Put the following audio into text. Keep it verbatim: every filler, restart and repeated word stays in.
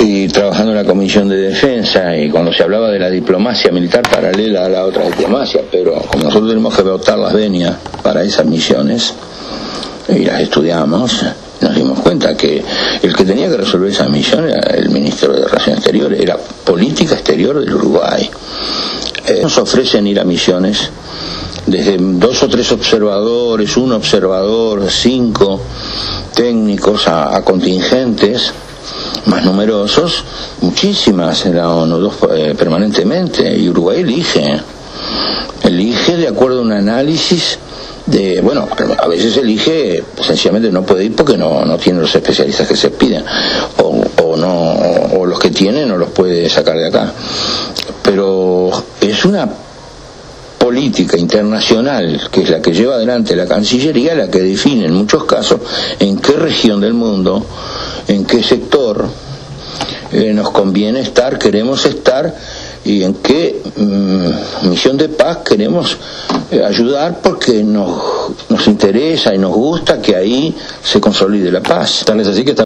y trabajando en la Comisión de Defensa, y cuando se hablaba de la diplomacia militar paralela a la otra diplomacia, pero como nosotros tenemos que votar las venias para esas misiones, y las estudiamos, nos dimos cuenta que el que tenía que resolver esa misión era el ministro de Relaciones Exteriores, era política exterior del Uruguay. Eh, nos ofrecen ir a misiones desde dos o tres observadores, un observador, cinco técnicos a, a contingentes más numerosos, muchísimas en la ONU, dos, eh, permanentemente, y Uruguay elige, elige de acuerdo a un análisis de, bueno, a veces elige, sencillamente no puede ir porque no, no tiene los especialistas que se piden, o, o no, o los que tiene no los puede sacar de acá, pero es una política internacional que es la que lleva adelante la Cancillería, la que define en muchos casos en qué región del mundo, en qué sector eh, nos conviene estar, queremos estar, y en qué mm, misión de paz queremos eh, ayudar, porque nos, nos interesa y nos gusta que ahí se consolide la paz. Tal es así que